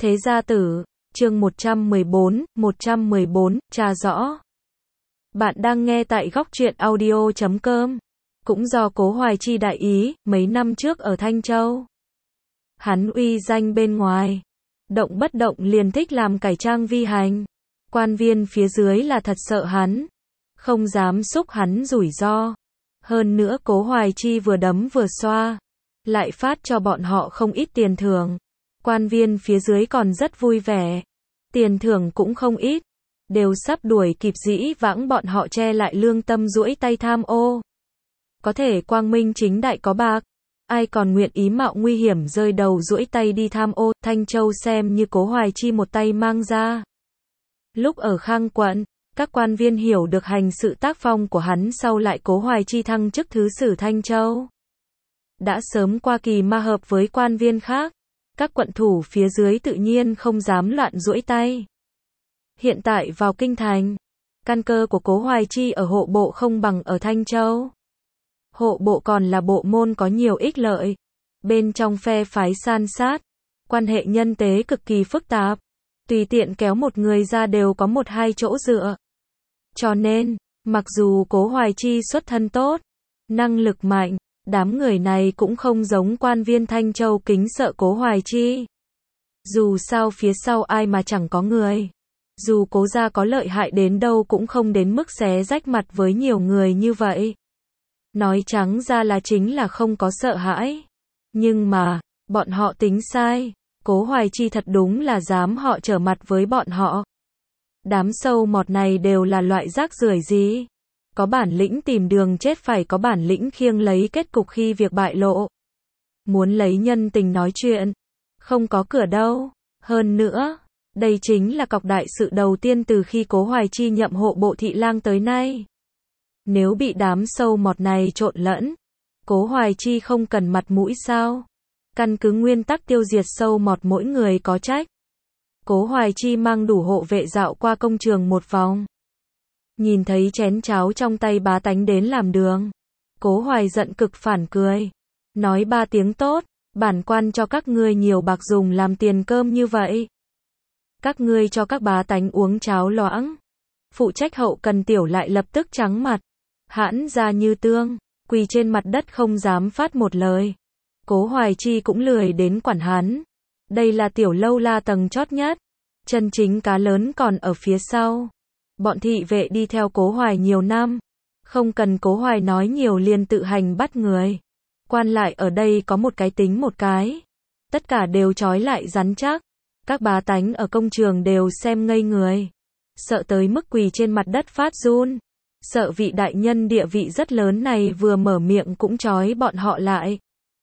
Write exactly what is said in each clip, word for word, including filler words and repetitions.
Thế gia tử, chương một trăm mười bốn, một trăm mười bốn, tra rõ. Bạn đang nghe tại góc truyện audio chấm com. Cũng do Cố Hoài Chi đại ý, mấy năm trước ở Thanh Châu. Hắn uy danh bên ngoài. Động bất động liền thích làm cải trang vi hành. Quan viên phía dưới là thật sợ hắn. Không dám xúc hắn rủi ro. Hơn nữa Cố Hoài Chi vừa đấm vừa xoa. Lại phát cho bọn họ không ít tiền thưởng. Quan viên phía dưới còn rất vui vẻ. Tiền thưởng cũng không ít. Đều sắp đuổi kịp dĩ vãng bọn họ che lại lương tâm duỗi tay tham ô. Có thể quang minh chính đại có bạc. Ai còn nguyện ý mạo nguy hiểm rơi đầu duỗi tay đi tham ô. Thanh Châu xem như Cố Hoài Chi một tay mang ra. Lúc ở Khang quận, các quan viên hiểu được hành sự tác phong của hắn sau lại Cố Hoài Chi thăng chức thứ sử Thanh Châu. Đã sớm qua kỳ ma hợp với quan viên khác. Các quận thủ phía dưới tự nhiên không dám loạn duỗi tay. Hiện tại vào kinh thành, căn cơ của Cố Hoài Chi ở hộ bộ không bằng ở Thanh Châu. Hộ bộ còn là bộ môn có nhiều ích lợi. Bên trong phe phái san sát, quan hệ nhân tế cực kỳ phức tạp. Tùy tiện kéo một người ra đều có một hai chỗ dựa. Cho nên, mặc dù Cố Hoài Chi xuất thân tốt, năng lực mạnh, đám người này cũng không giống quan viên Thanh Châu kính sợ Cố Hoài Chi. Dù sao phía sau ai mà chẳng có người. Dù Cố gia có lợi hại đến đâu cũng không đến mức xé rách mặt với nhiều người như vậy. Nói trắng ra là chính là không có sợ hãi. Nhưng mà, bọn họ tính sai. Cố Hoài Chi thật đúng là dám họ trở mặt với bọn họ. Đám sâu mọt này đều là loại rác rưởi gì? Có bản lĩnh tìm đường chết phải có bản lĩnh khiêng lấy kết cục khi việc bại lộ. Muốn lấy nhân tình nói chuyện. Không có cửa đâu. Hơn nữa, đây chính là cọc đại sự đầu tiên từ khi Cố Hoài Chi nhậm hộ bộ thị lang tới nay. Nếu bị đám sâu mọt này trộn lẫn, Cố Hoài Chi không cần mặt mũi sao? Căn cứ nguyên tắc tiêu diệt sâu mọt mỗi người có trách. Cố Hoài Chi mang đủ hộ vệ dạo qua công trường một vòng. Nhìn thấy chén cháo trong tay bá tánh đến làm đường. Cố Hoài giận cực phản cười. Nói ba tiếng tốt, bản quan cho các ngươi nhiều bạc dùng làm tiền cơm như vậy. Các ngươi cho các bá tánh uống cháo loãng. Phụ trách hậu cần tiểu lại lập tức trắng mặt. Hãn ra như tương, quỳ trên mặt đất không dám phát một lời. Cố Hoài Chi cũng lười đến quản hắn. Đây là tiểu lâu la tầng chót nhất. Chân chính cá lớn còn ở phía sau. Bọn thị vệ đi theo Cố Hoài nhiều năm. Không cần Cố Hoài nói nhiều liền tự hành bắt người. Quan lại ở đây có một cái tính một cái. Tất cả đều trói lại rắn chắc. Các bá tánh ở công trường đều xem ngây người. Sợ tới mức quỳ trên mặt đất phát run. Sợ vị đại nhân địa vị rất lớn này vừa mở miệng cũng trói bọn họ lại.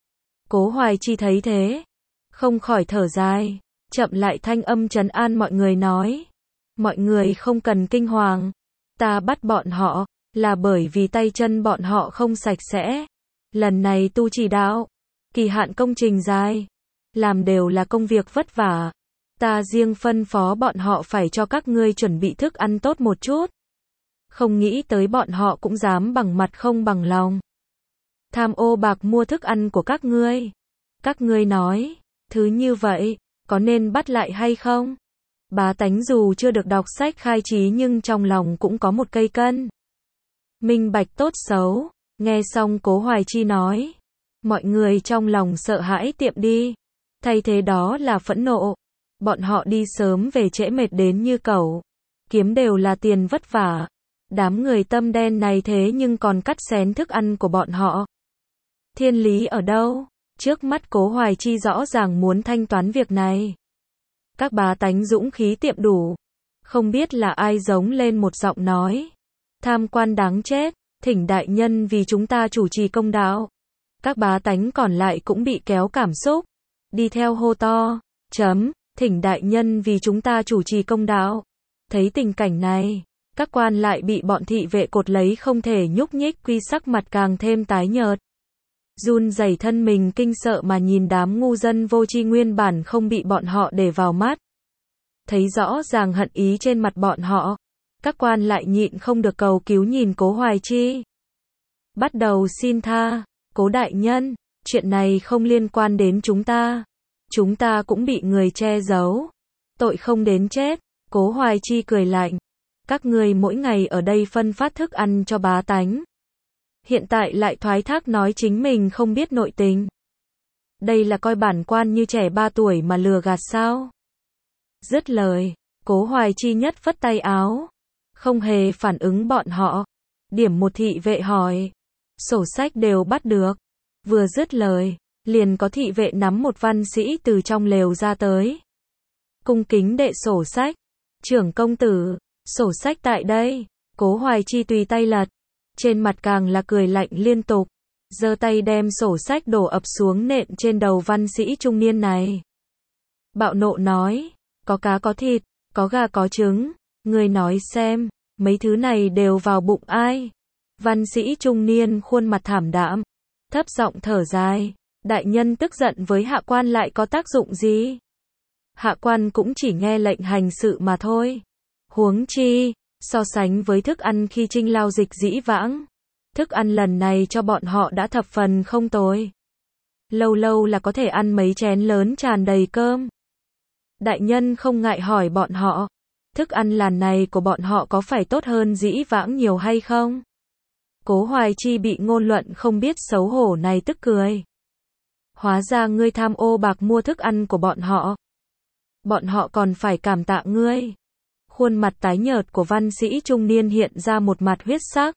Cố Hoài Chi thấy thế. Không khỏi thở dài. Chậm lại thanh âm trấn an mọi người nói. Mọi người không cần kinh hoàng. Ta bắt bọn họ, là bởi vì tay chân bọn họ không sạch sẽ. Lần này tu chỉ đạo. Kỳ hạn công trình dài. Làm đều là công việc vất vả. Ta riêng phân phó bọn họ phải cho các ngươi chuẩn bị thức ăn tốt một chút. Không nghĩ tới bọn họ cũng dám bằng mặt không bằng lòng. Tham ô bạc mua thức ăn của các ngươi. Các ngươi nói, thứ như vậy, có nên bắt lại hay không? Bá tánh dù chưa được đọc sách khai trí nhưng trong lòng cũng có một cây cân. Minh bạch tốt xấu, nghe xong Cố Hoài Chi nói. Mọi người trong lòng sợ hãi tiệm đi. Thay thế đó là phẫn nộ. Bọn họ đi sớm về trễ mệt đến như cẩu. Kiếm đều là tiền vất vả. Đám người tâm đen này thế nhưng còn cắt xén thức ăn của bọn họ. Thiên lý ở đâu? Trước mắt Cố Hoài Chi rõ ràng muốn thanh toán việc này. Các bá tánh dũng khí tiệm đủ. Không biết là ai giống lên một giọng nói. Tham quan đáng chết, thỉnh đại nhân vì chúng ta chủ trì công đạo. Các bá tánh còn lại cũng bị kéo cảm xúc. Đi theo hô to, chấm, thỉnh đại nhân vì chúng ta chủ trì công đạo. Thấy tình cảnh này, các quan lại bị bọn thị vệ cột lấy không thể nhúc nhích quy sắc mặt càng thêm tái nhợt. Run rẩy thân mình kinh sợ mà nhìn đám ngu dân vô tri nguyên bản không bị bọn họ để vào mắt. Thấy rõ ràng hận ý trên mặt bọn họ. Các quan lại nhịn không được cầu cứu nhìn Cố Hoài Chi. Bắt đầu xin tha, Cố đại nhân, chuyện này không liên quan đến chúng ta. chúng ta cũng bị người che giấu. Tội không đến chết. Cố Hoài Chi cười lạnh. Các ngươi mỗi ngày ở đây phân phát thức ăn cho bá tánh. Hiện tại lại thoái thác nói chính mình không biết nội tình. Đây là coi bản quan như trẻ ba tuổi mà lừa gạt sao? Dứt lời, Cố Hoài Chi nhất phất tay áo. Không hề phản ứng bọn họ. Điểm một thị vệ hỏi. Sổ sách đều bắt được. Vừa dứt lời, liền có thị vệ nắm một văn sĩ từ trong lều ra tới. Cung kính đệ sổ sách. Trưởng công tử, sổ sách tại đây. Cố Hoài Chi tùy tay lật. Trên mặt càng là cười lạnh liên tục. Giơ tay đem sổ sách đổ ập xuống nện trên đầu văn sĩ trung niên này. Bạo nộ nói. Có cá có thịt, có gà có trứng. Người nói xem, mấy thứ này đều vào bụng ai? Văn sĩ trung niên khuôn mặt thảm đạm. Thấp giọng thở dài. Đại nhân tức giận với hạ quan lại có tác dụng gì? Hạ quan cũng chỉ nghe lệnh hành sự mà thôi. Huống chi, so sánh với thức ăn khi Trinh Lao Dịch dĩ vãng, thức ăn lần này cho bọn họ đã thập phần không tồi. Lâu lâu là có thể ăn mấy chén lớn tràn đầy cơm. Đại nhân không ngại hỏi bọn họ, thức ăn lần này của bọn họ có phải tốt hơn dĩ vãng nhiều hay không? Cố Hoài Chi bị ngôn luận không biết xấu hổ này tức cười. Hóa ra ngươi tham ô bạc mua thức ăn của bọn họ. Bọn họ còn phải cảm tạ ngươi. Khuôn mặt tái nhợt của văn sĩ trung niên hiện ra một mặt huyết sắc.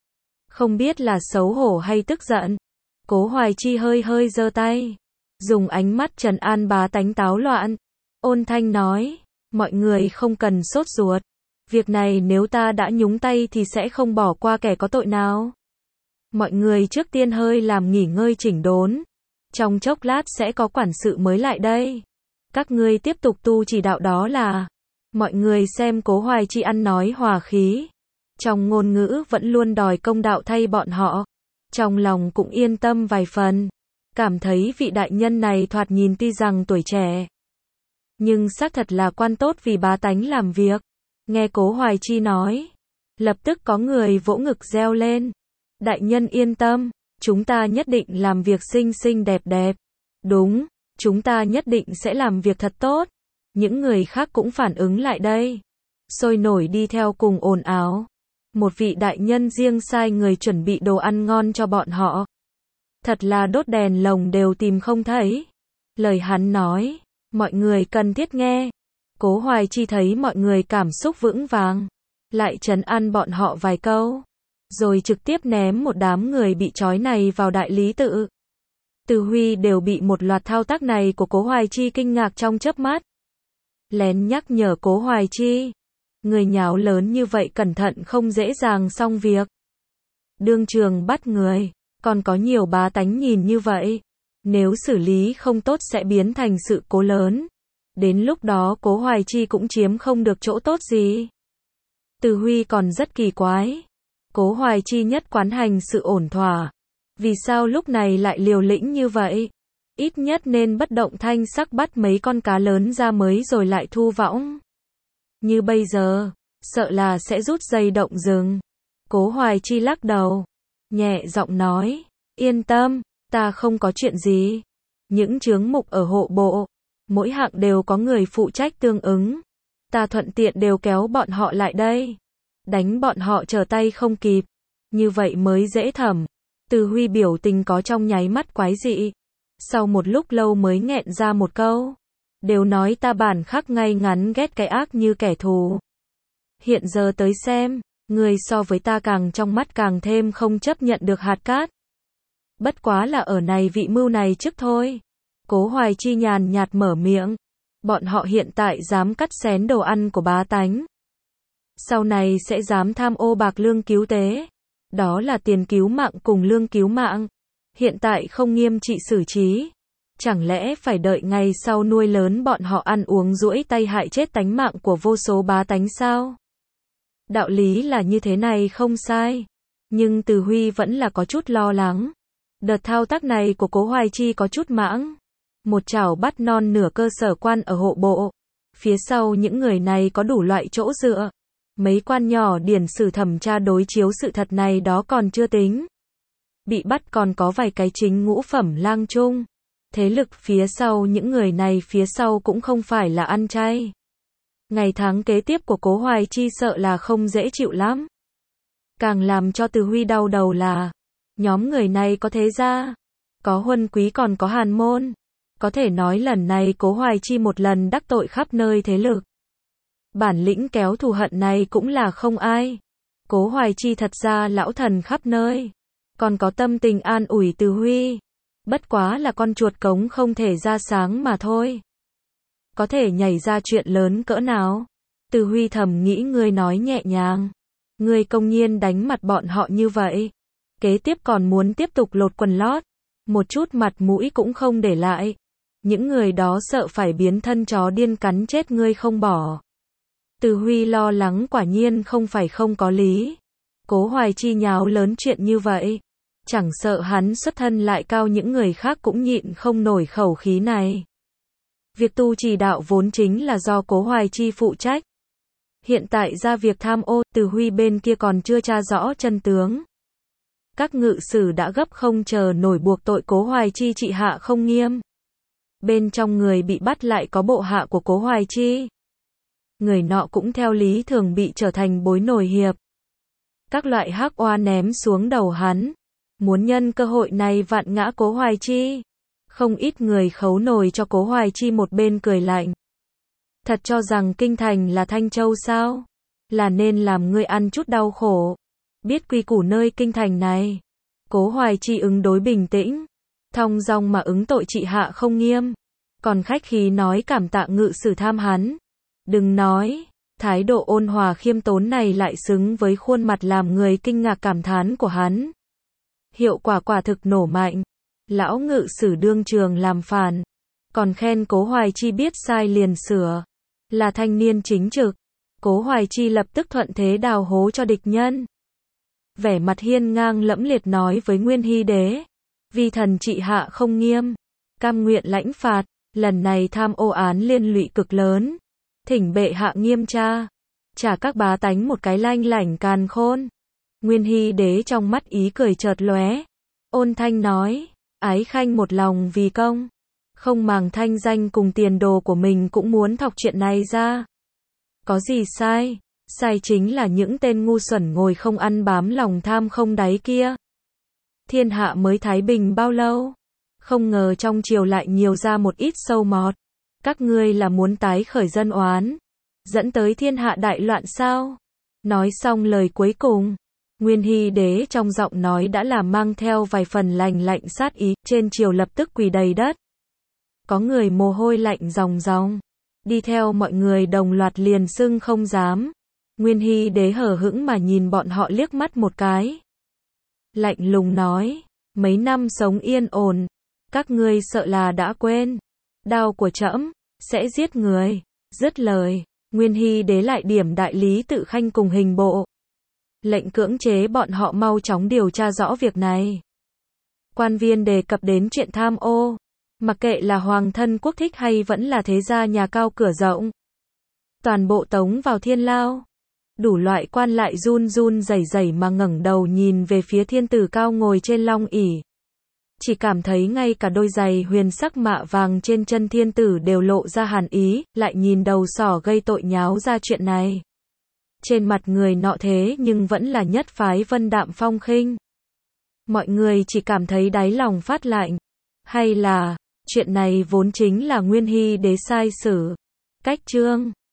Không biết là xấu hổ hay tức giận. Cố Hoài Chi hơi hơi giơ tay. Dùng ánh mắt trấn an bá tánh táo loạn. Ôn thanh nói. Mọi người không cần sốt ruột. Việc này nếu ta đã nhúng tay thì sẽ không bỏ qua kẻ có tội nào. Mọi người trước tiên hơi làm nghỉ ngơi chỉnh đốn. Trong chốc lát sẽ có quản sự mới lại đây. Các ngươi tiếp tục tu chỉ đạo đó là. Mọi người xem Cố Hoài Chi ăn nói hòa khí. Trong ngôn ngữ vẫn luôn đòi công đạo thay bọn họ. Trong lòng cũng yên tâm vài phần. Cảm thấy vị đại nhân này thoạt nhìn tuy rằng tuổi trẻ. Nhưng xác thật là quan tốt vì bá tánh làm việc. Nghe Cố Hoài Chi nói. Lập tức có người vỗ ngực reo lên. Đại nhân yên tâm. Chúng ta nhất định làm việc xinh xinh đẹp đẹp. Đúng. Chúng ta nhất định sẽ làm việc thật tốt. Những người khác cũng phản ứng lại đây. Sôi nổi đi theo cùng ồn ào. Một vị đại nhân riêng sai người chuẩn bị đồ ăn ngon cho bọn họ. Thật là đốt đèn lồng đều tìm không thấy. Lời hắn nói, mọi người cần thiết nghe. Cố Hoài Chi thấy mọi người cảm xúc vững vàng. Lại trấn an bọn họ vài câu. Rồi trực tiếp ném một đám người bị trói này vào đại lý tự. Từ Huy đều bị một loạt thao tác này của Cố Hoài Chi kinh ngạc trong chớp mắt. Lén nhắc nhở Cố Hoài Chi. Người nháo lớn như vậy cẩn thận không dễ dàng xong việc. Đương trường bắt người, còn có nhiều bá tánh nhìn như vậy. Nếu xử lý không tốt sẽ biến thành sự cố lớn. Đến lúc đó Cố Hoài Chi cũng chiếm không được chỗ tốt gì. Từ Huy còn rất kỳ quái. Cố Hoài Chi nhất quán hành sự ổn thỏa. Vì sao lúc này lại liều lĩnh như vậy? Ít nhất nên bất động thanh sắc bắt mấy con cá lớn ra mới rồi lại thu võng. Như bây giờ, sợ là sẽ rút dây động rừng. Cố Hoài Chi lắc đầu. Nhẹ giọng nói. Yên tâm, ta không có chuyện gì. Những chướng mục ở hộ bộ. Mỗi hạng đều có người phụ trách tương ứng. Ta thuận tiện đều kéo bọn họ lại đây. Đánh bọn họ trở tay không kịp. Như vậy mới dễ thẩm. Từ Huy biểu tình có trong nháy mắt quái dị. Sau một lúc lâu mới nghẹn ra một câu. Đều nói ta bản khắc ngay ngắn ghét cái ác như kẻ thù. Hiện giờ tới xem, người so với ta càng trong mắt càng thêm không chấp nhận được hạt cát. Bất quá là ở này vị mưu này trước thôi. Cố Hoài Chi nhàn nhạt mở miệng. Bọn họ hiện tại dám cắt xén đồ ăn của bá tánh. Sau này sẽ dám tham ô bạc lương cứu tế. Đó là tiền cứu mạng cùng lương cứu mạng. Hiện tại không nghiêm trị xử trí. Chẳng lẽ phải đợi ngày sau nuôi lớn bọn họ ăn uống duỗi tay hại chết tánh mạng của vô số bá tánh sao? Đạo lý là như thế này không sai. Nhưng Từ Huy vẫn là có chút lo lắng. Đợt thao tác này của Cố Hoài Chi có chút mãng. Một chảo bắt non nửa cơ sở quan ở hộ bộ. Phía sau những người này có đủ loại chỗ dựa. Mấy quan nhỏ điển sử thẩm tra đối chiếu sự thật này đó còn chưa tính. Bị bắt còn có vài cái chính ngũ phẩm lang trung. Thế lực phía sau những người này phía sau cũng không phải là ăn chay. Ngày tháng kế tiếp của Cố Hoài Chi sợ là không dễ chịu lắm. Càng làm cho Từ Huy đau đầu là, nhóm người này có thế gia, có huân quý còn có hàn môn. Có thể nói lần này Cố Hoài Chi một lần đắc tội khắp nơi thế lực. Bản lĩnh kéo thù hận này cũng là không ai. Cố Hoài Chi thật ra lão thần khắp nơi. Còn có tâm tình an ủi Từ Huy. Bất quá là con chuột cống không thể ra sáng mà thôi. Có thể nhảy ra chuyện lớn cỡ nào? Từ Huy thầm nghĩ ngươi nói nhẹ nhàng. Ngươi công nhiên đánh mặt bọn họ như vậy. Kế tiếp còn muốn tiếp tục lột quần lót. Một chút mặt mũi cũng không để lại. Những người đó sợ phải biến thân chó điên cắn chết ngươi không bỏ. Từ Huy lo lắng quả nhiên không phải không có lý. Cố Hoài Chi nháo lớn chuyện như vậy. Chẳng sợ hắn xuất thân lại cao những người khác cũng nhịn không nổi khẩu khí này. Việc tu chỉ đạo vốn chính là do Cố Hoài Chi phụ trách. Hiện tại ra việc tham ô, Từ Huy bên kia còn chưa tra rõ chân tướng. Các ngự sử đã gấp không chờ nổi buộc tội Cố Hoài Chi trị hạ không nghiêm. Bên trong người bị bắt lại có bộ hạ của Cố Hoài Chi. Người nọ cũng theo lý thường bị trở thành bối nổi hiệp. Các loại hắc oa ném xuống đầu hắn. Muốn nhân cơ hội này vặn ngã Cố Hoài Chi. Không ít người khấu nổi cho Cố Hoài Chi một bên cười lạnh. Thật cho rằng kinh thành là Thanh Châu sao? Là nên làm ngươi ăn chút đau khổ. Biết quy củ nơi kinh thành này. Cố Hoài Chi ứng đối bình tĩnh. Thong dong mà ứng tội trị hạ không nghiêm. Còn khách khí nói cảm tạ ngự sử tham hắn. Đừng nói, thái độ ôn hòa khiêm tốn này lại xứng với khuôn mặt làm người kinh ngạc cảm thán của hắn. Hiệu quả quả thực nổ mạnh. Lão ngự sử đương trường làm phản. Còn khen Cố Hoài Chi biết sai liền sửa. Là thanh niên chính trực. Cố Hoài Chi lập tức thuận thế đào hố cho địch nhân. Vẻ mặt hiên ngang lẫm liệt nói với Nguyên Hy Đế. Vì thần trị hạ không nghiêm. Cam nguyện lãnh phạt. Lần này tham ô án liên lụy cực lớn. Thỉnh bệ hạ nghiêm tra. Trả các bá tánh một cái lanh lảnh càn khôn. Nguyên Hy Đế trong mắt ý cười chợt lóe. Ôn thanh nói. Ái khanh một lòng vì công. Không màng thanh danh cùng tiền đồ của mình cũng muốn thọc chuyện này ra. Có gì sai? Sai chính là những tên ngu xuẩn ngồi không ăn bám lòng tham không đáy kia. Thiên hạ mới thái bình bao lâu? Không ngờ trong triều lại nhiều ra một ít sâu mọt. Các ngươi là muốn tái khởi dân oán. Dẫn tới thiên hạ đại loạn sao? Nói xong lời cuối cùng. Nguyên Hy Đế trong giọng nói đã là mang theo vài phần lành lạnh sát ý. Trên triều lập tức quỳ đầy đất. Có người mồ hôi lạnh ròng ròng. Đi theo mọi người đồng loạt liền sưng không dám. Nguyên Hy Đế hờ hững mà nhìn bọn họ liếc mắt một cái. Lạnh lùng nói. Mấy năm sống yên ổn. Các ngươi sợ là đã quên. Đao của trẫm sẽ giết người. Dứt lời. Nguyên Hy Đế lại điểm đại lý tự khanh cùng hình bộ. Lệnh cưỡng chế bọn họ mau chóng điều tra rõ việc này. Quan viên đề cập đến chuyện tham ô. Mặc kệ là hoàng thân quốc thích hay vẫn là thế gia nhà cao cửa rộng. Toàn bộ tống vào thiên lao. Đủ loại quan lại run run rẩy rẩy mà ngẩng đầu nhìn về phía thiên tử cao ngồi trên long ỷ. Chỉ cảm thấy ngay cả đôi giày huyền sắc mạ vàng trên chân thiên tử đều lộ ra hàn ý, lại nhìn đầu sỏ gây tội nháo ra chuyện này. Trên mặt người nọ thế nhưng vẫn là nhất phái vân đạm phong khinh. Mọi người chỉ cảm thấy đáy lòng phát lạnh. Hay là, chuyện này vốn chính là Nguyên Hy Đế sai sử. Cách chương